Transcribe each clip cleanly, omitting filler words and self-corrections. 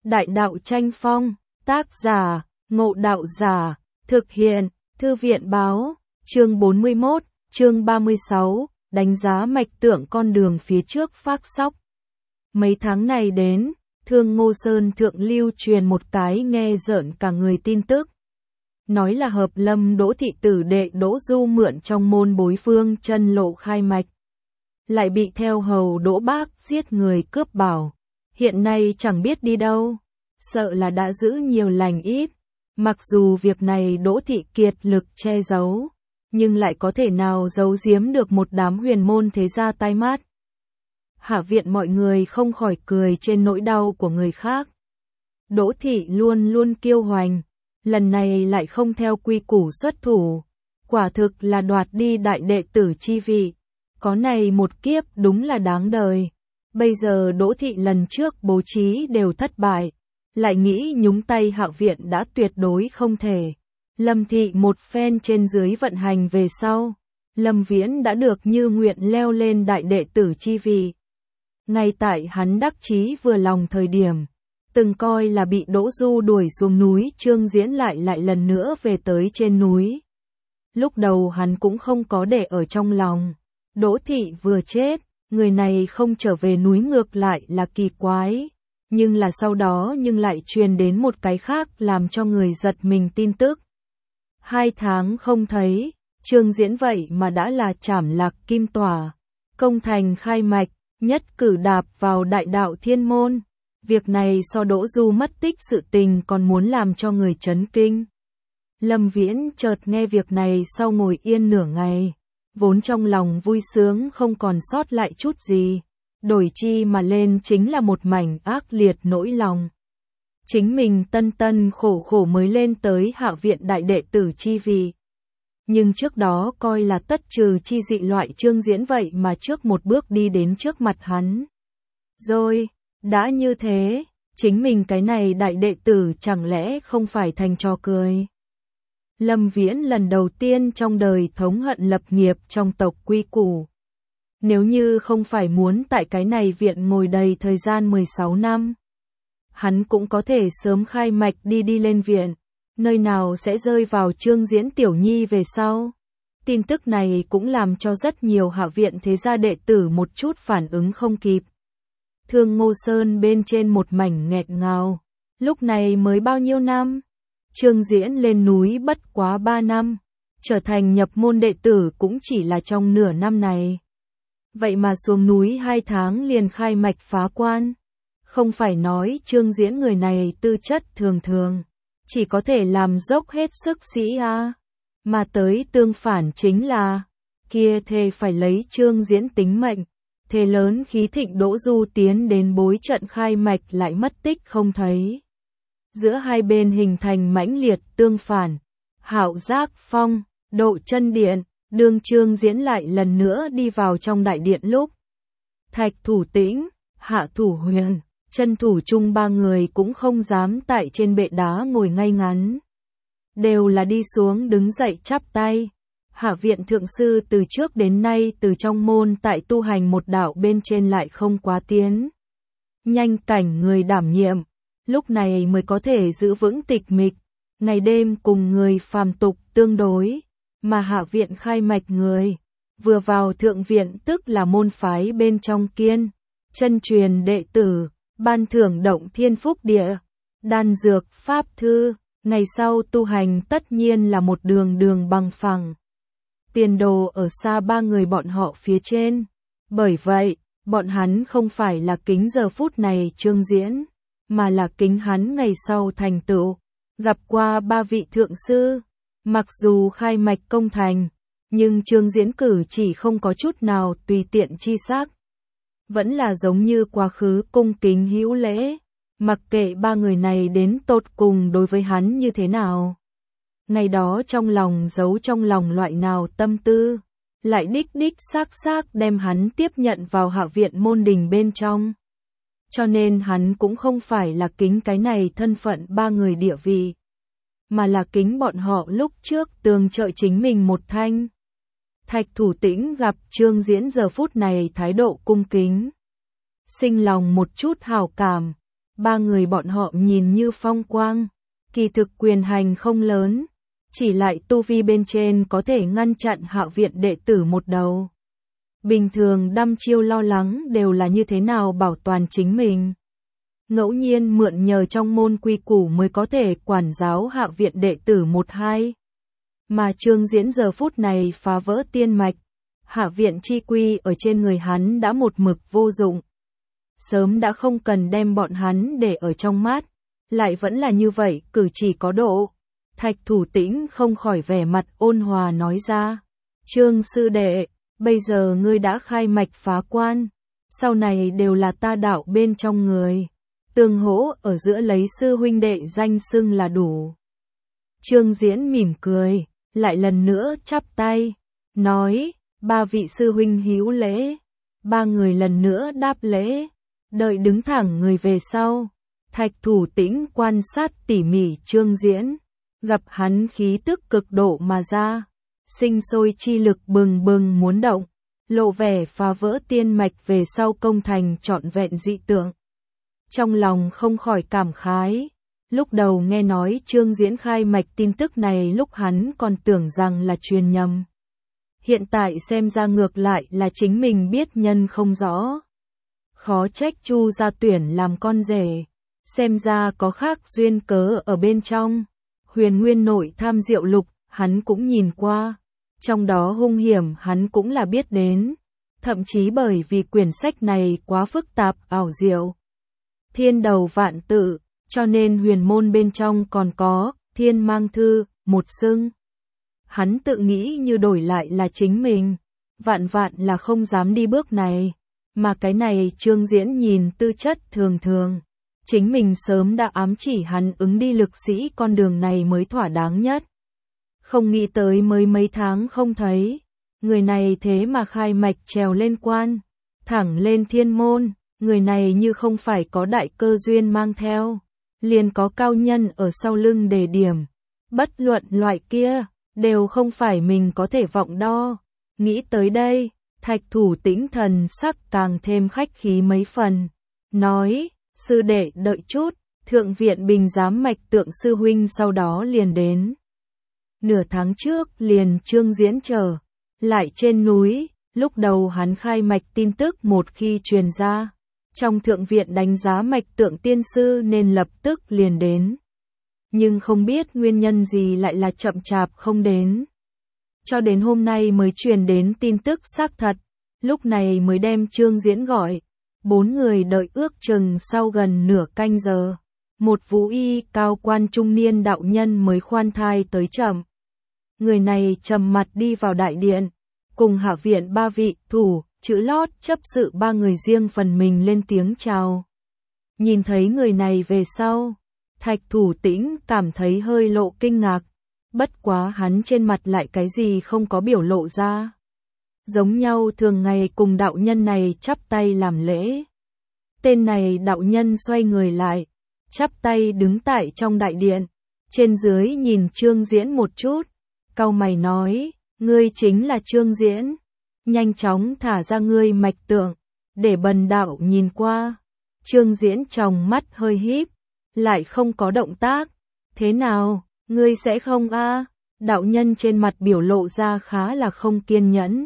Đại đạo tranh phong, tác giả, Ngộ Đạo Giả, thực hiện, Thư viện báo, chương 41, chương 36, đánh giá mạch tượng con đường phía trước phác sóc. Mấy tháng này đến, Thương Ngô Sơn thượng lưu truyền một cái nghe rợn cả người tin tức. Nói là hợp lâm Đỗ thị tử đệ Đỗ Du mượn trong môn bối phương chân lộ khai mạch. Lại bị theo hầu Đỗ Bác giết người cướp bảo. Hiện nay chẳng biết đi đâu, sợ là đã giữ nhiều lành ít. Mặc dù việc này Đỗ thị kiệt lực che giấu, nhưng lại có thể nào giấu giếm được một đám huyền môn thế gia tai mắt. Hạ viện mọi người không khỏi cười trên nỗi đau của người khác. Đỗ thị luôn luôn kiêu hoành, lần này lại không theo quy củ xuất thủ, quả thực là đoạt đi đại đệ tử chi vị. Có này một kiếp đúng là đáng đời. Bây giờ Đỗ thị lần trước bố trí đều thất bại, lại nghĩ nhúng tay Hạ viện đã tuyệt đối không thể. Lâm thị một phen trên dưới vận hành về sau, Lâm Viễn đã được như nguyện leo lên đại đệ tử chi vị. Ngay tại hắn đắc chí vừa lòng thời điểm, từng coi là bị Đỗ Du đuổi xuống núi Trương Diễn lại lần nữa về tới trên núi. Lúc đầu hắn cũng không có để ở trong lòng, Đỗ thị vừa chết, người này không trở về núi ngược lại là kỳ quái. Nhưng là sau đó lại truyền đến một cái khác làm cho người giật mình tin tức. 2 tháng không thấy, Trương Diễn vậy mà đã là trảm lạc kim tỏa, công thành khai mạch, nhất cử đạp vào đại đạo thiên môn. Việc này so Đỗ Du mất tích sự tình còn muốn làm cho người chấn kinh. Lâm Viễn chợt nghe việc này sau ngồi yên nửa ngày, vốn trong lòng vui sướng không còn sót lại chút gì. Đổi chi mà lên chính là một mảnh ác liệt nỗi lòng. Chính mình tân tân khổ khổ mới lên tới Hạ viện đại đệ tử chi vị. Nhưng trước đó coi là tất trừ chi dị loại Trương Diễn vậy mà trước một bước đi đến trước mặt hắn. Rồi, đã như thế, chính mình cái này đại đệ tử chẳng lẽ không phải thành trò cười. Lâm Viễn lần đầu tiên trong đời thống hận lập nghiệp trong tộc quy củ. Nếu như không phải muốn tại cái này viện ngồi đầy thời gian 16 năm, hắn cũng có thể sớm khai mạch đi lên viện, nơi nào sẽ rơi vào Trương Diễn tiểu nhi về sau. Tin tức này cũng làm cho rất nhiều hạ viện thế gia đệ tử một chút phản ứng không kịp. Thương Ngô Sơn bên trên một mảnh nghẹt ngào, lúc này mới bao nhiêu năm? Trương Diễn lên núi bất quá 3 năm, trở thành nhập môn đệ tử cũng chỉ là trong nửa năm này. Vậy mà xuống núi 2 tháng liền khai mạch phá quan. Không phải nói Trương Diễn người này tư chất thường thường, chỉ có thể làm dốc hết sức sĩ a, mà tới tương phản chính là, kia thề phải lấy Trương Diễn tính mệnh, thề lớn khí thịnh Đỗ Du tiến đến bối trận khai mạch lại mất tích không thấy. Giữa hai bên hình thành mãnh liệt tương phản, Hạo Giác Phong, Độ Chân Điện. Đương Trương Diễn lại lần nữa đi vào trong đại điện lúc, Thạch Thủ Tĩnh, Hạ Thủ Huyền, Chân Thủ Trung ba người cũng không dám tại trên bệ đá ngồi ngay ngắn. Đều là đi xuống đứng dậy chắp tay. Hạ viện thượng sư từ trước đến nay từ trong môn tại tu hành một đạo bên trên lại không quá tiến. Nhanh cảnh người đảm nhiệm, lúc này mới có thể giữ vững tịch mịch, ngày đêm cùng người phàm tục tương đối. Mà Hạ viện khai mạch người, vừa vào thượng viện tức là môn phái bên trong kiên, chân truyền đệ tử, ban thưởng động thiên phúc địa, đan dược pháp thư, ngày sau tu hành tất nhiên là một đường bằng phẳng. Tiền đồ ở xa ba người bọn họ phía trên, bởi vậy, bọn hắn không phải là kính giờ phút này Trương Diễn, mà là kính hắn ngày sau thành tựu, gặp qua ba vị thượng sư. Mặc dù khai mạch công thành, nhưng Trương Diễn cử chỉ không có chút nào tùy tiện chi xác. Vẫn là giống như quá khứ cung kính hữu lễ, mặc kệ ba người này đến tột cùng đối với hắn như thế nào. Ngày đó trong lòng giấu trong lòng loại nào tâm tư, lại đích xác đem hắn tiếp nhận vào Hạ viện môn đình bên trong. Cho nên hắn cũng không phải là kính cái này thân phận ba người địa vị, mà là kính bọn họ lúc trước tường trợ chính mình một thanh. Thạch Thủ Tĩnh gặp Trương Diễn giờ phút này thái độ cung kính, sinh lòng một chút hảo cảm, Ba người bọn họ nhìn như phong quang, kỳ thực quyền hành không lớn, chỉ lại tu vi bên trên có thể ngăn chặn Hạ viện đệ tử một đầu. Bình thường đăm chiêu lo lắng đều là như thế nào bảo toàn chính mình. Ngẫu nhiên mượn nhờ trong môn quy củ mới có thể quản giáo Hạ viện đệ tử một hai. Mà Trương Diễn giờ phút này phá vỡ tiên mạch, Hạ viện chi quy ở trên người hắn đã một mực vô dụng. Sớm đã không cần đem bọn hắn để ở trong mắt, lại vẫn là như vậy, cử chỉ có độ. Thạch Thủ Tĩnh không khỏi vẻ mặt ôn hòa nói ra, Trương sư đệ, bây giờ ngươi đã khai mạch phá quan, sau này đều là ta đạo bên trong người, tương hỗ ở giữa lấy sư huynh đệ danh xưng là đủ. Trương Diễn mỉm cười, lại lần nữa chắp tay, nói, ba vị sư huynh hữu lễ. Ba người lần nữa đáp lễ, đợi đứng thẳng người về sau. Thạch Thủ Tĩnh quan sát tỉ mỉ Trương Diễn, gặp hắn khí tức cực độ mà ra, sinh sôi chi lực bừng bừng muốn động, lộ vẻ phá vỡ tiên mạch về sau công thành trọn vẹn dị tượng. Trong lòng không khỏi cảm khái, lúc đầu nghe nói Trương Diễn khai mạch tin tức này lúc hắn còn tưởng rằng là truyền nhầm. Hiện tại xem ra ngược lại là chính mình biết nhân không rõ. Khó trách Chu gia tuyển làm con rể, xem ra có khác duyên cớ ở bên trong. Huyền Nguyên Nội Tham Diệu Lục, hắn cũng nhìn qua, trong đó hung hiểm hắn cũng là biết đến, thậm chí bởi vì quyển sách này quá phức tạp ảo diệu. Thiên đầu vạn tự, cho nên huyền môn bên trong còn có Thiên Mang Thư, một xưng. Hắn tự nghĩ như đổi lại là chính mình, vạn là không dám đi bước này, mà cái này Trương Diễn nhìn tư chất thường thường. Chính mình sớm đã ám chỉ hắn ứng đi lực sĩ con đường này mới thỏa đáng nhất. Không nghĩ tới mới mấy tháng không thấy, người này thế mà khai mạch trèo lên quan, thẳng lên thiên môn, người này như không phải có đại cơ duyên mang theo, liền có cao nhân ở sau lưng đề điểm, bất luận loại kia, đều không phải mình có thể vọng đo. Nghĩ tới đây, Thạch Thủ Tĩnh thần sắc càng thêm khách khí mấy phần, nói, sư đệ đợi chút, thượng viện bình giám mạch tượng sư huynh sau đó liền đến. Nửa tháng trước liền Trương Diễn chờ lại trên núi, lúc đầu hắn khai mạch tin tức một khi truyền ra, trong thượng viện đánh giá mạch tượng tiên sư nên lập tức liền đến. Nhưng không biết nguyên nhân gì lại là chậm chạp không đến. Cho đến hôm nay mới truyền đến tin tức xác thật, lúc này mới đem Trương Diễn gọi. Bốn người đợi ước chừng sau gần nửa canh giờ, một vũ y cao quan trung niên đạo nhân mới khoan thai tới chậm. Người này trầm mặt đi vào đại điện, cùng hạ viện ba vị thủ, chữ lót chấp sự ba người riêng phần mình lên tiếng chào. Nhìn thấy người này về sau, Thạch Thủ Tĩnh cảm thấy hơi lộ kinh ngạc, bất quá hắn trên mặt lại cái gì không có biểu lộ ra. Giống nhau thường ngày cùng đạo nhân này chắp tay làm lễ. Tên này đạo nhân xoay người lại, chắp tay đứng tại trong đại điện, trên dưới nhìn Trương Diễn một chút, cau mày nói, ngươi chính là Trương Diễn, nhanh chóng thả ra ngươi mạch tượng, để bần đạo nhìn qua. Trương Diễn tròng mắt hơi híp, lại không có động tác, thế nào, ngươi sẽ không a? Đạo nhân trên mặt biểu lộ ra khá là không kiên nhẫn.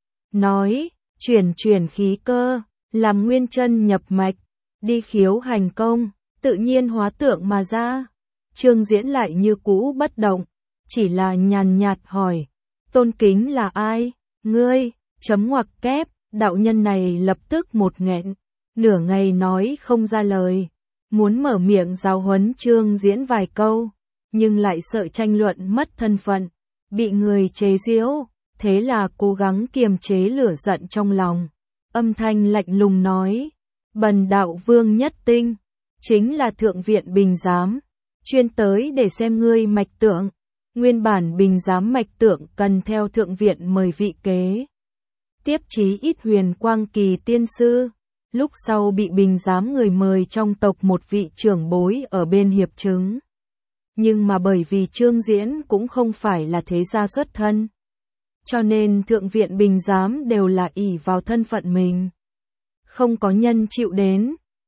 Nói, chuyển khí cơ, làm nguyên chân nhập mạch, đi khiếu hành công, tự nhiên hóa tượng mà ra. Trương Diễn lại như cũ bất động, chỉ là nhàn nhạt hỏi, tôn kính là ai? Ngươi, chấm ngoặc kép, đạo nhân này lập tức một nghẹn, nửa ngày nói không ra lời, muốn mở miệng giáo huấn Trương Diễn vài câu, nhưng lại sợ tranh luận mất thân phận, bị người chế giễu. Thế là cố gắng kiềm chế lửa giận trong lòng, âm thanh lạnh lùng nói, bần đạo Vương Nhất Tinh, chính là thượng viện bình giám, chuyên tới để xem ngươi mạch tượng. Nguyên bản bình giám mạch tượng cần theo thượng viện mời vị kế tiếp chí ít huyền quang kỳ tiên sư, lúc sau bị bình giám người mời trong tộc một vị trưởng bối ở bên hiệp chứng. Nhưng mà bởi vì Trương Diễn cũng không phải là thế gia xuất thân, cho nên thượng viện bình giám đều là ỷ vào thân phận mình. Không có nhân chịu đến,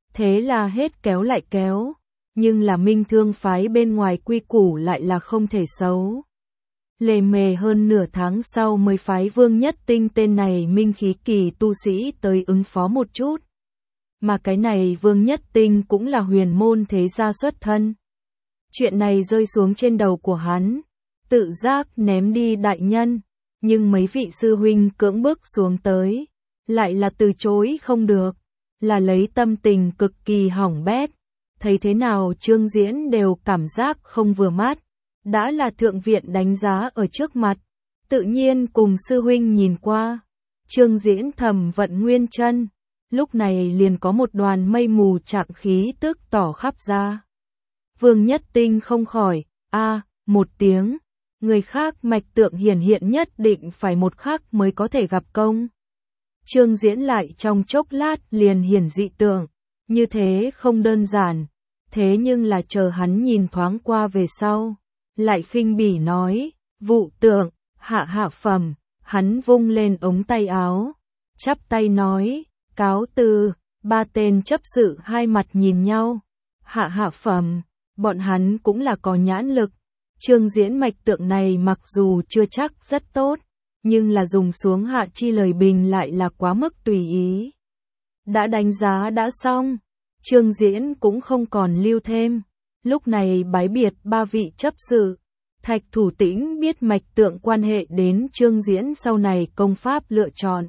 Thế là hết kéo lại kéo, nhưng là Minh Thương phái bên ngoài quy củ lại là không thể xấu. Lề mề hơn nửa tháng sau mới phái Vương Nhất Tinh tên này minh khí kỳ tu sĩ tới ứng phó một chút. Mà cái này Vương Nhất Tinh cũng là huyền môn thế gia xuất thân. Chuyện này rơi xuống trên đầu của hắn, tự giác ném đi đại nhân, nhưng mấy vị sư huynh cưỡng bức xuống tới, lại là từ chối không được, là lấy tâm tình cực kỳ hỏng bét. Thấy thế nào Trương Diễn đều cảm giác không vừa mắt, đã là thượng viện đánh giá ở trước mặt, tự nhiên cùng sư huynh nhìn qua. Trương Diễn thầm vận nguyên chân, lúc này liền có một đoàn mây mù chạm khí tức tỏ khắp ra. Vương Nhất Tinh không khỏi, một tiếng, người khác mạch tượng hiển hiện nhất định phải một khắc mới có thể gặp công. Trương Diễn lại trong chốc lát liền hiển dị tượng, như thế không đơn giản, thế nhưng là chờ hắn nhìn thoáng qua về sau, lại khinh bỉ nói, vụ tượng, hạ phẩm, hắn vung lên ống tay áo, chắp tay nói, cáo từ, ba tên chấp sự hai mặt nhìn nhau, hạ phẩm, bọn hắn cũng là có nhãn lực. Trương Diễn mạch tượng này mặc dù chưa chắc rất tốt, nhưng là dùng xuống hạ chi lời bình lại là quá mức tùy ý. Đã đánh giá đã xong, Trương Diễn cũng không còn lưu thêm, lúc này bái biệt ba vị chấp sự. Thạch Thủ Tĩnh biết mạch tượng quan hệ đến Trương Diễn sau này công pháp lựa chọn.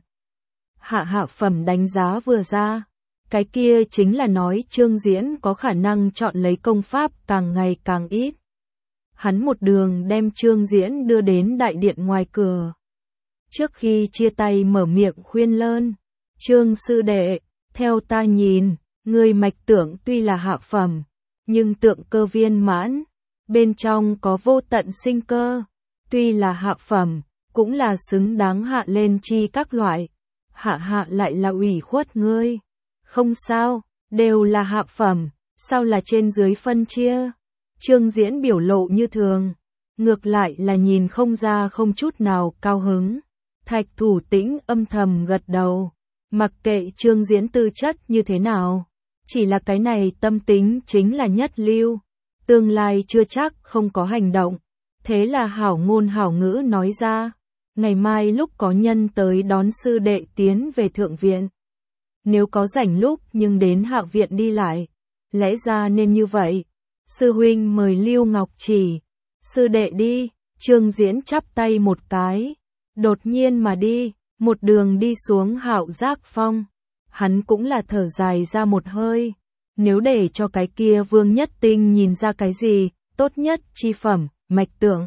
Hạ phẩm đánh giá vừa ra, cái kia chính là nói Trương Diễn có khả năng chọn lấy công pháp càng ngày càng ít. Hắn một đường đem Trương Diễn đưa đến đại điện ngoài cửa. Trước khi chia tay mở miệng khuyên lơn, Trương sư đệ, theo ta nhìn, người mạch tượng tuy là hạ phẩm, nhưng tượng cơ viên mãn, bên trong có vô tận sinh cơ, tuy là hạ phẩm, cũng là xứng đáng hạ lên chi các loại. Hạ lại là ủy khuất ngươi. Không sao, đều là hạ phẩm, sao là trên dưới phân chia. Trương Diễn biểu lộ như thường, ngược lại là nhìn không ra không chút nào cao hứng. Thạch Thủ Tĩnh âm thầm gật đầu, mặc kệ Trương Diễn tư chất như thế nào, chỉ là cái này tâm tính chính là nhất lưu, tương lai chưa chắc không có hành động. Thế là hảo ngôn hảo ngữ nói ra, ngày mai lúc có nhân tới đón sư đệ tiến về thượng viện. Nếu có rảnh lúc nhưng đến hạ viện đi lại, lẽ ra nên như vậy. Sư huynh mời Lưu Ngọc Chỉ, sư đệ đi. Trương Diễn chắp tay một cái, đột nhiên mà đi, một đường đi xuống Hạo Giác Phong. Hắn cũng là thở dài ra một hơi, nếu để cho cái kia Vương Nhất Tinh nhìn ra cái gì, tốt nhất chi phẩm, mạch tượng.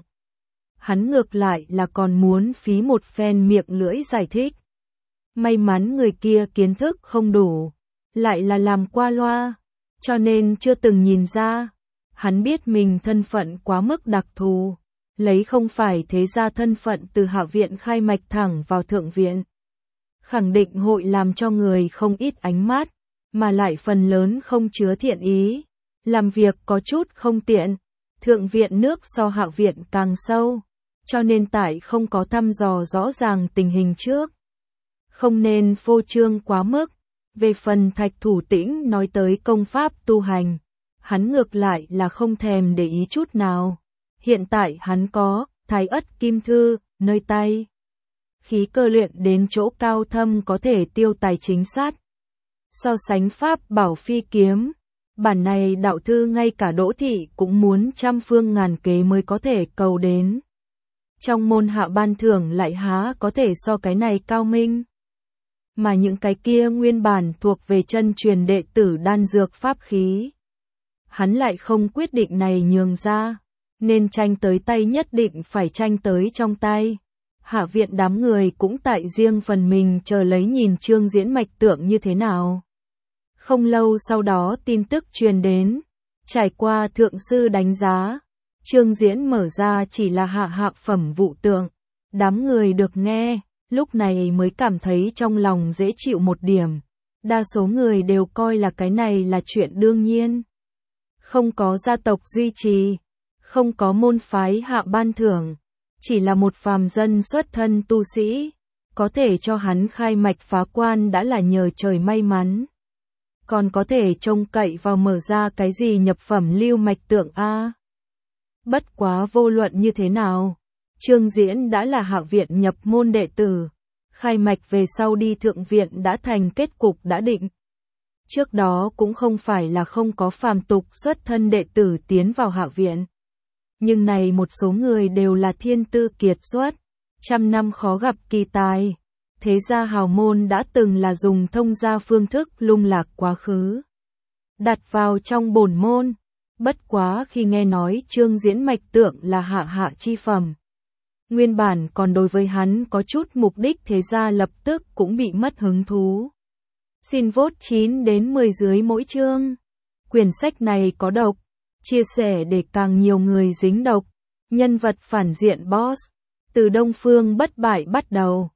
Hắn ngược lại là còn muốn phí một phen miệng lưỡi giải thích. May mắn người kia kiến thức không đủ, lại là làm qua loa, cho nên chưa từng nhìn ra. Hắn biết mình thân phận quá mức đặc thù, lấy không phải thế gia thân phận từ hạ viện khai mạch thẳng vào thượng viện. Khẳng định hội làm cho người không ít ánh mắt, mà lại phần lớn không chứa thiện ý, làm việc có chút không tiện. Thượng viện nước so hạ viện càng sâu, cho nên tại không có thăm dò rõ ràng tình hình trước. Không nên phô trương quá mức. Về phần Thạch Thủ Tĩnh nói tới công pháp tu hành, hắn ngược lại là không thèm để ý chút nào. Hiện tại hắn có Thái Ất Kim Thư nơi tay, khí cơ luyện đến chỗ cao thâm có thể tiêu tài chính sát. So sánh pháp bảo phi kiếm, bản này đạo thư ngay cả Đỗ Thị cũng muốn trăm phương ngàn kế mới có thể cầu đến. Trong môn hạ ban thưởng lại há có thể so cái này cao minh. Mà những cái kia nguyên bản thuộc về chân truyền đệ tử đan dược pháp khí, hắn lại không quyết định này nhường ra, nên tranh tới tay nhất định phải tranh tới trong tay. Hạ viện đám người cũng tại riêng phần mình chờ lấy nhìn Trương Diễn mạch tượng như thế nào. Không lâu sau đó tin tức truyền đến, trải qua thượng sư đánh giá, Trương Diễn mở ra chỉ là hạ phẩm vụ tượng. Đám người được nghe, lúc này mới cảm thấy trong lòng dễ chịu một điểm. Đa số người đều coi là cái này là chuyện đương nhiên. Không có gia tộc duy trì, không có môn phái hạ ban thưởng, chỉ là một phàm dân xuất thân tu sĩ, có thể cho hắn khai mạch phá quan đã là nhờ trời may mắn. còn có thể trông cậy vào mở ra cái gì nhập phẩm lưu mạch tượng a. Bất quá vô luận như thế nào, Trương Diễn đã là Hạ viện nhập môn đệ tử, khai mạch về sau đi thượng viện đã thành kết cục đã định. Trước đó cũng không phải là không có phàm tục xuất thân đệ tử tiến vào Hạ viện. Nhưng này một số người đều là thiên tư kiệt xuất, trăm năm khó gặp kỳ tài. Thế gia hào môn đã từng là dùng thông gia phương thức lung lạc quá khứ, đặt vào trong bổn môn. Bất quá khi nghe nói Trương Diễn mạch tượng là hạ chi phẩm, nguyên bản còn đối với hắn có chút mục đích thế gia lập tức cũng bị mất hứng thú. Xin vote 9 đến 10 dưới mỗi chương. Quyển sách này có độc, chia sẻ để càng nhiều người dính độc. Nhân vật phản diện boss, từ Đông Phương bất bại bắt đầu.